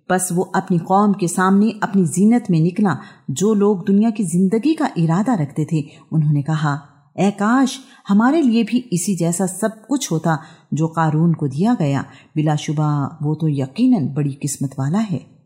बस वो अपनी कौम के सामने अपनी जीनत में निकला। जो लोग दुनिया की जिंदगी का इरादा रखते थे, उन्होंने कहा, ऐ काश हमारे लिए भी इसी जैसा सब कुछ होता जो कारून को दिया गया। बिलाशुबा वो तो यकीनन बड़ी किस्मत वाला है।